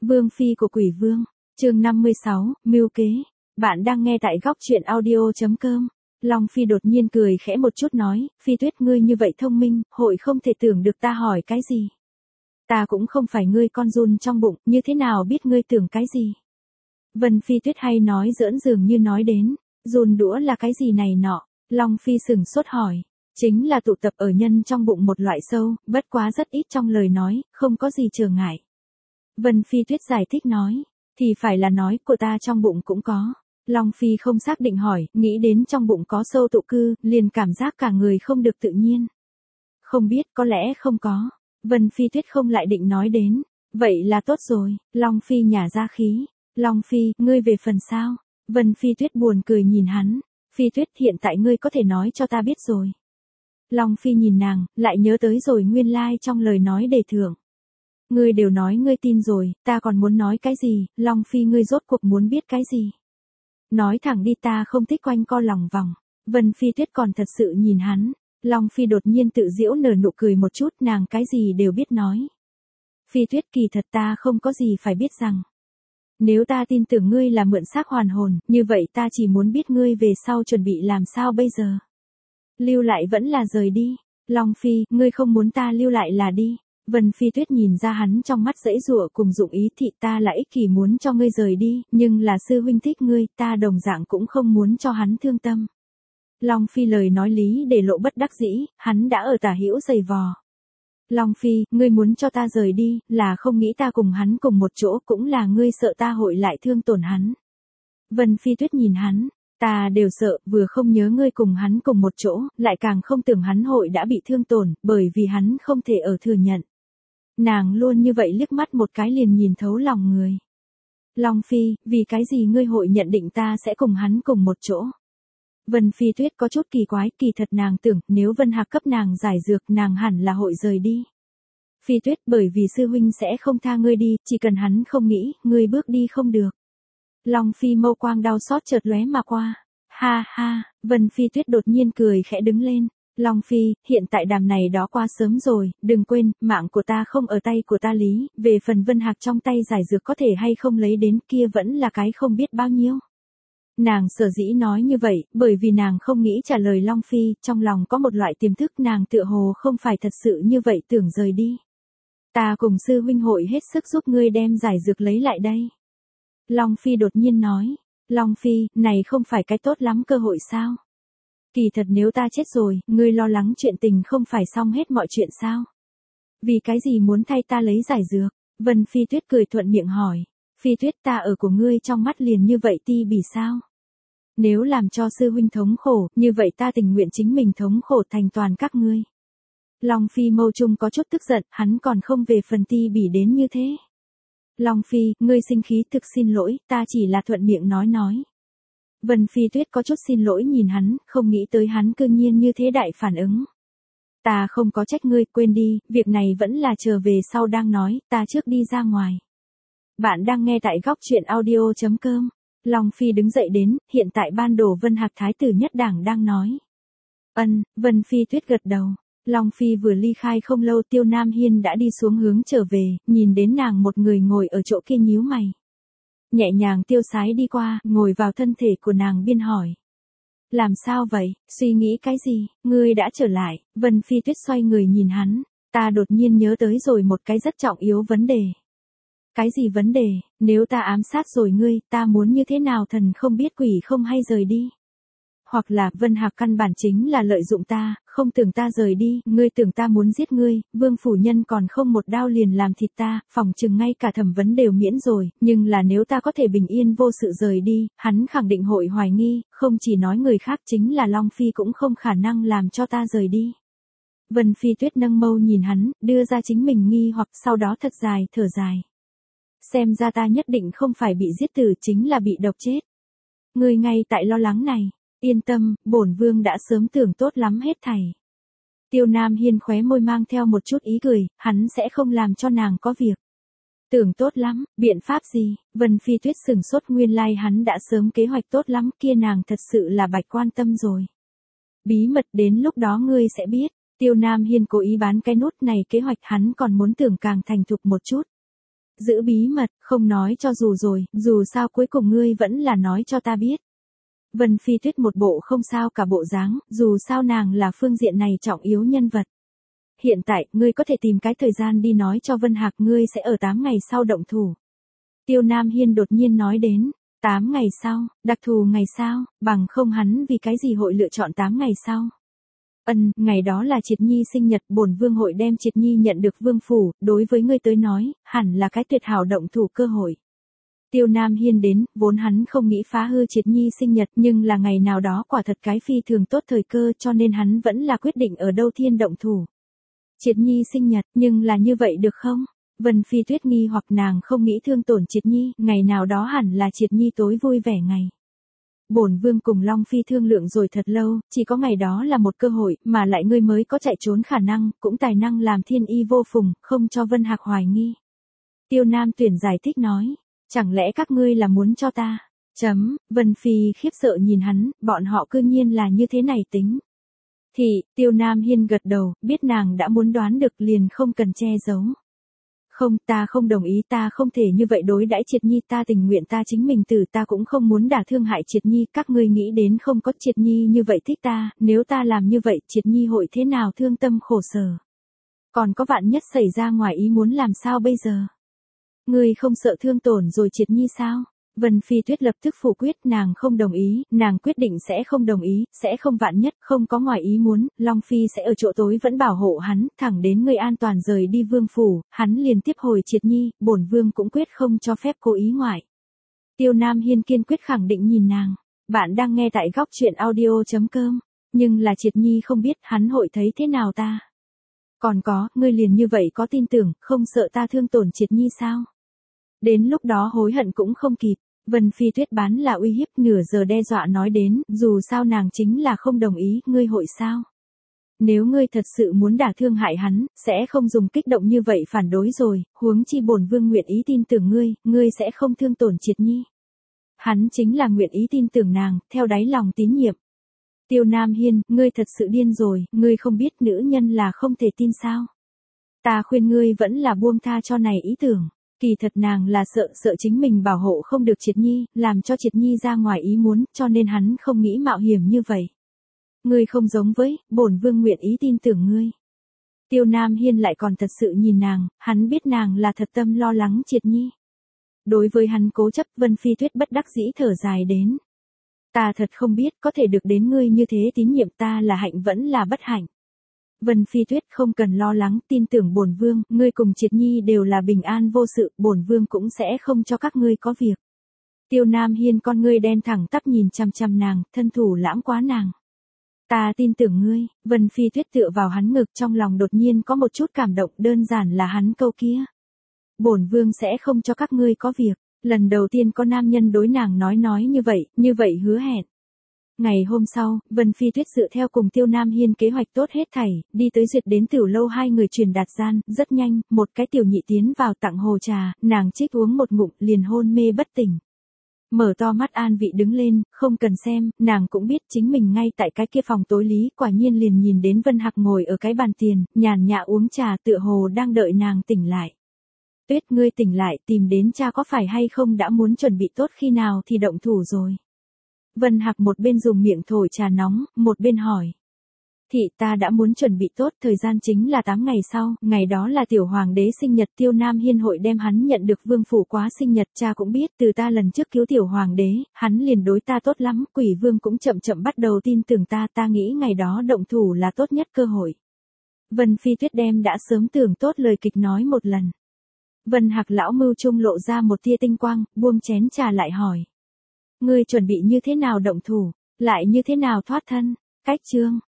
Vương phi của quỷ vương, chương 56, mưu kế. Bạn đang nghe tại góc truyện audio.com. Long Phi đột nhiên cười khẽ một chút nói, Phi Tuyết ngươi như vậy thông minh, hội không thể tưởng được ta hỏi cái gì. Ta cũng không phải ngươi con giun trong bụng, như thế nào biết ngươi tưởng cái gì. Vân Phi Tuyết hay nói giỡn dường như nói đến, giun đũa là cái gì này nọ. Long Phi sừng sốt hỏi, chính là tụ tập ở nhân trong bụng một loại sâu, bất quá rất ít trong lời nói, không có gì trở ngại. Vân Phi Tuyết giải thích nói, thì phải là nói của ta trong bụng cũng có. Long Phi không xác định hỏi, nghĩ đến trong bụng có sâu tụ cư, liền cảm giác cả người không được tự nhiên. Không biết, có lẽ không có. Vân Phi Tuyết không lại định nói đến. Vậy là tốt rồi, Long Phi nhả ra khí. Long Phi, ngươi về phần sao? Vân Phi Tuyết buồn cười nhìn hắn. Phi Tuyết hiện tại ngươi có thể nói cho ta biết rồi. Long Phi nhìn nàng, lại nhớ tới rồi nguyên lai trong lời nói đề thưởng. Ngươi đều nói ngươi tin rồi, ta còn muốn nói cái gì, Long Phi ngươi rốt cuộc muốn biết cái gì. Nói thẳng đi, ta không thích quanh co lòng vòng. Vân Phi Tuyết còn thật sự nhìn hắn. Long Phi đột nhiên tự giễu nở nụ cười một chút, nàng cái gì đều biết nói. Phi Tuyết kỳ thật ta không có gì phải biết rằng. Nếu ta tin tưởng ngươi là mượn xác hoàn hồn, như vậy ta chỉ muốn biết ngươi về sau chuẩn bị làm sao bây giờ. Lưu lại vẫn là rời đi. Long Phi, ngươi không muốn ta lưu lại là đi. Vân Phi Tuyết nhìn ra hắn trong mắt giãy giụa cùng dụng ý, thị ta là ích kỷ muốn cho ngươi rời đi, nhưng là sư huynh thích ngươi, ta đồng dạng cũng không muốn cho hắn thương tâm. Long Phi lời nói lý để lộ bất đắc dĩ, hắn đã ở tả hữu giày vò. Long Phi, ngươi muốn cho ta rời đi, là không nghĩ ta cùng hắn cùng một chỗ, cũng là ngươi sợ ta hội lại thương tổn hắn. Vân Phi Tuyết nhìn hắn, ta đều sợ, vừa không nhớ ngươi cùng hắn cùng một chỗ, lại càng không tưởng hắn hội đã bị thương tổn, bởi vì hắn không thể ở thừa nhận. Nàng luôn như vậy liếc mắt một cái liền nhìn thấu lòng người. Long Phi, vì cái gì ngươi hội nhận định ta sẽ cùng hắn cùng một chỗ? Vân Phi Tuyết có chút kỳ quái, kỳ thật nàng tưởng, nếu Vân Hạc cấp nàng giải dược, nàng hẳn là hội rời đi. Phi Tuyết, bởi vì sư huynh sẽ không tha ngươi đi, chỉ cần hắn không nghĩ, ngươi bước đi không được. Long Phi mâu quang đau xót chợt lóe mà qua. Ha ha, Vân Phi Tuyết đột nhiên cười khẽ đứng lên. Long Phi, hiện tại đàm này đó qua sớm rồi, đừng quên, mạng của ta không ở tay của ta lý, về phần Vân Hạc trong tay giải dược có thể hay không lấy đến kia vẫn là cái không biết bao nhiêu. Nàng sở dĩ nói như vậy, bởi vì nàng không nghĩ trả lời Long Phi, trong lòng có một loại tiềm thức nàng tựa hồ không phải thật sự như vậy tưởng rời đi. Ta cùng sư huynh hội hết sức giúp ngươi đem giải dược lấy lại đây. Long Phi đột nhiên nói, Long Phi, này không phải cái tốt lắm cơ hội sao? Kỳ thật nếu ta chết rồi, ngươi lo lắng chuyện tình không phải xong hết mọi chuyện sao? Vì cái gì muốn thay ta lấy giải dược? Vân Phi Tuyết cười thuận miệng hỏi. Phi Tuyết, ta ở của ngươi trong mắt liền như vậy ti bỉ sao? Nếu làm cho sư huynh thống khổ, như vậy ta tình nguyện chính mình thống khổ thành toàn các ngươi. Long Phi mâu trung có chút tức giận, hắn còn không về phần ti bỉ đến như thế. Long Phi, ngươi sinh khí, thực xin lỗi, ta chỉ là thuận miệng nói. Vân Phi Tuyết có chút xin lỗi nhìn hắn, không nghĩ tới hắn cư nhiên như thế đại phản ứng. Ta không có trách ngươi, quên đi, việc này vẫn là chờ về sau đang nói, ta trước đi ra ngoài. Bạn đang nghe tại góc truyện audio.com. Long Phi đứng dậy đến, hiện tại ban đồ Vân Hạc Thái tử nhất đảng đang nói. Vân Phi Tuyết gật đầu. Long Phi vừa ly khai không lâu, Tiêu Nam Hiên đã đi xuống hướng trở về, nhìn đến nàng một người ngồi ở chỗ kia nhíu mày. Nhẹ nhàng tiêu sái đi qua, ngồi vào thân thể của nàng biên hỏi. Làm sao vậy, suy nghĩ cái gì, ngươi đã trở lại? Vân Phi Tuyết xoay người nhìn hắn, ta đột nhiên nhớ tới rồi một cái rất trọng yếu vấn đề. Cái gì vấn đề, nếu ta ám sát rồi ngươi, ta muốn như thế nào thần không biết quỷ không hay rời đi? Hoặc là, Vân Hạc căn bản chính là lợi dụng ta, không tưởng ta rời đi, ngươi tưởng ta muốn giết ngươi, Vương phủ nhân còn không một đao liền làm thịt ta, phỏng chừng ngay cả thẩm vấn đều miễn rồi, nhưng là nếu ta có thể bình yên vô sự rời đi, hắn khẳng định hội hoài nghi, không chỉ nói người khác chính là Long Phi cũng không khả năng làm cho ta rời đi. Vân Phi Tuyết nâng mâu nhìn hắn, đưa ra chính mình nghi hoặc sau đó thật dài, thở dài. Xem ra ta nhất định không phải bị giết tử, chính là bị độc chết. Ngươi ngay tại lo lắng này. Yên tâm, bổn vương đã sớm tưởng tốt lắm hết thảy. Tiêu Nam Hiên khóe môi mang theo một chút ý cười, hắn sẽ không làm cho nàng có việc. Tưởng tốt lắm, biện pháp gì? Vân Phi Tuyết sừng sốt, nguyên lai hắn đã sớm kế hoạch tốt lắm, kia nàng thật sự là bạch quan tâm rồi. Bí mật đến lúc đó ngươi sẽ biết. Tiêu Nam Hiên cố ý bán cái nút này, kế hoạch hắn còn muốn tưởng càng thành thục một chút. Giữ bí mật, không nói cho dù rồi, dù sao cuối cùng ngươi vẫn là nói cho ta biết. Vân Phi Tuyết một bộ không sao cả bộ dáng, dù sao nàng là phương diện này trọng yếu nhân vật. Hiện tại, ngươi có thể tìm cái thời gian đi nói cho Vân Hạc ngươi sẽ ở 8 ngày sau động thủ. Tiêu Nam Hiên đột nhiên nói đến, 8 ngày sau, đặc thù ngày sao, bằng không hắn vì cái gì hội lựa chọn 8 ngày sau. Ngày đó là Triệt Nhi sinh nhật, bổn vương hội đem Triệt Nhi nhận được vương phủ, đối với ngươi tới nói, hẳn là cái tuyệt hảo động thủ cơ hội. Tiêu Nam Hiên đến, vốn hắn không nghĩ phá hư Triệt Nhi sinh nhật, nhưng là ngày nào đó quả thật cái phi thường tốt thời cơ, cho nên hắn vẫn là quyết định ở đâu thiên động thủ. Triệt Nhi sinh nhật, nhưng là như vậy được không? Vân Phi Tuyết nghi hoặc nàng không nghĩ thương tổn Triệt Nhi, ngày nào đó hẳn là Triệt Nhi tối vui vẻ ngày. Bổn vương cùng Long Phi thương lượng rồi thật lâu, chỉ có ngày đó là một cơ hội, mà lại ngươi mới có chạy trốn khả năng, cũng tài năng làm thiên y vô phùng, không cho Vân Hạc hoài nghi. Tiêu Nam Tuyển giải thích nói, chẳng lẽ các ngươi là muốn cho ta? Vân Phi khiếp sợ nhìn hắn, bọn họ cư nhiên là như thế này tính. Tiêu Nam Hiên gật đầu, biết nàng đã muốn đoán được liền không cần che giấu. Không, ta không đồng ý, ta không thể như vậy đối đãi Triệt Nhi, ta tình nguyện ta chính mình tử, ta cũng không muốn đả thương hại Triệt Nhi, các ngươi nghĩ đến không có Triệt Nhi như vậy thích ta, nếu ta làm như vậy Triệt Nhi hội thế nào thương tâm khổ sở. Còn có vạn nhất xảy ra ngoài ý muốn làm sao bây giờ? Ngươi không sợ thương tổn rồi Triệt Nhi sao? Vân Phi Tuyết lập tức phủ quyết, nàng không đồng ý, nàng quyết định sẽ không đồng ý, sẽ không vạn nhất, không có ngoài ý muốn, Long Phi sẽ ở chỗ tối vẫn bảo hộ hắn, thẳng đến người an toàn rời đi vương phủ, hắn liền tiếp hồi Triệt Nhi, bổn vương cũng quyết không cho phép cố ý ngoại. Tiêu Nam Hiên kiên quyết khẳng định nhìn nàng, bạn đang nghe tại góc truyện audio.com, nhưng là Triệt Nhi không biết hắn hội thấy thế nào ta. Còn có, ngươi liền như vậy có tin tưởng, không sợ ta thương tổn Triệt Nhi sao? Đến lúc đó hối hận cũng không kịp. Vân Phi Tuyết bán là uy hiếp, nửa giờ đe dọa nói đến, dù sao nàng chính là không đồng ý, ngươi hội sao? Nếu ngươi thật sự muốn đả thương hại hắn, sẽ không dùng kích động như vậy phản đối rồi, huống chi bổn vương nguyện ý tin tưởng ngươi sẽ không thương tổn Triệt Nhi. Hắn chính là nguyện ý tin tưởng nàng, theo đáy lòng tín nhiệm. Tiêu Nam Hiên, ngươi thật sự điên rồi, ngươi không biết nữ nhân là không thể tin sao? Ta khuyên ngươi vẫn là buông tha cho này ý tưởng. Kỳ thật nàng là sợ chính mình bảo hộ không được Triệt Nhi, làm cho Triệt Nhi ra ngoài ý muốn, cho nên hắn không nghĩ mạo hiểm như vậy. Ngươi không giống với, bổn vương nguyện ý tin tưởng ngươi. Tiêu Nam Hiên lại còn thật sự nhìn nàng, hắn biết nàng là thật tâm lo lắng Triệt Nhi. Đối với hắn cố chấp, Vân Phi Tuyết bất đắc dĩ thở dài đến. Ta thật không biết có thể được đến ngươi như thế, tín nhiệm ta là hạnh vẫn là bất hạnh. Vân Phi Tuyết không cần lo lắng, tin tưởng bổn vương, ngươi cùng Triệt Nhi đều là bình an vô sự, bổn vương cũng sẽ không cho các ngươi có việc. Tiêu Nam Hiên con ngươi đen thẳng tắp nhìn chằm chằm nàng, thân thủ lãm quá nàng. Ta tin tưởng ngươi, Vân Phi Tuyết tựa vào hắn ngực, trong lòng đột nhiên có một chút cảm động, đơn giản là hắn câu kia. Bổn vương sẽ không cho các ngươi có việc, lần đầu tiên có nam nhân đối nàng nói như vậy hứa hẹn. Ngày hôm sau, Vân Phi Tuyết dựa theo cùng Tiêu Nam Hiên kế hoạch tốt hết thảy, đi tới duyệt đến tiểu lâu hai người truyền đạt gian, rất nhanh, một cái tiểu nhị tiến vào tặng hồ trà, nàng trích uống một ngụm, liền hôn mê bất tỉnh. Mở to mắt an vị đứng lên, không cần xem, nàng cũng biết chính mình ngay tại cái kia phòng tối lý, quả nhiên liền nhìn đến Vân Hạc ngồi ở cái bàn tiền, nhàn nhã uống trà tựa hồ đang đợi nàng tỉnh lại. Tuyết, ngươi tỉnh lại, tìm đến cha có phải hay không, đã muốn chuẩn bị tốt khi nào thì động thủ rồi. Vân Hạc một bên dùng miệng thổi trà nóng, một bên hỏi. Thị, ta đã muốn chuẩn bị tốt, thời gian chính là 8 ngày sau, ngày đó là tiểu hoàng đế sinh nhật, Tiêu Nam Hiên hội đem hắn nhận được vương phủ quá sinh nhật, cha cũng biết, từ ta lần trước cứu tiểu hoàng đế, hắn liền đối ta tốt lắm, quỷ vương cũng chậm chậm bắt đầu tin tưởng ta nghĩ ngày đó động thủ là tốt nhất cơ hội. Vân Phi Tuyết đem đã sớm tưởng tốt lời kịch nói một lần. Vân Hạc lão mưu trung lộ ra một tia tinh quang, buông chén trà lại hỏi. Ngươi chuẩn bị như thế nào động thủ, lại như thế nào thoát thân? Cách chương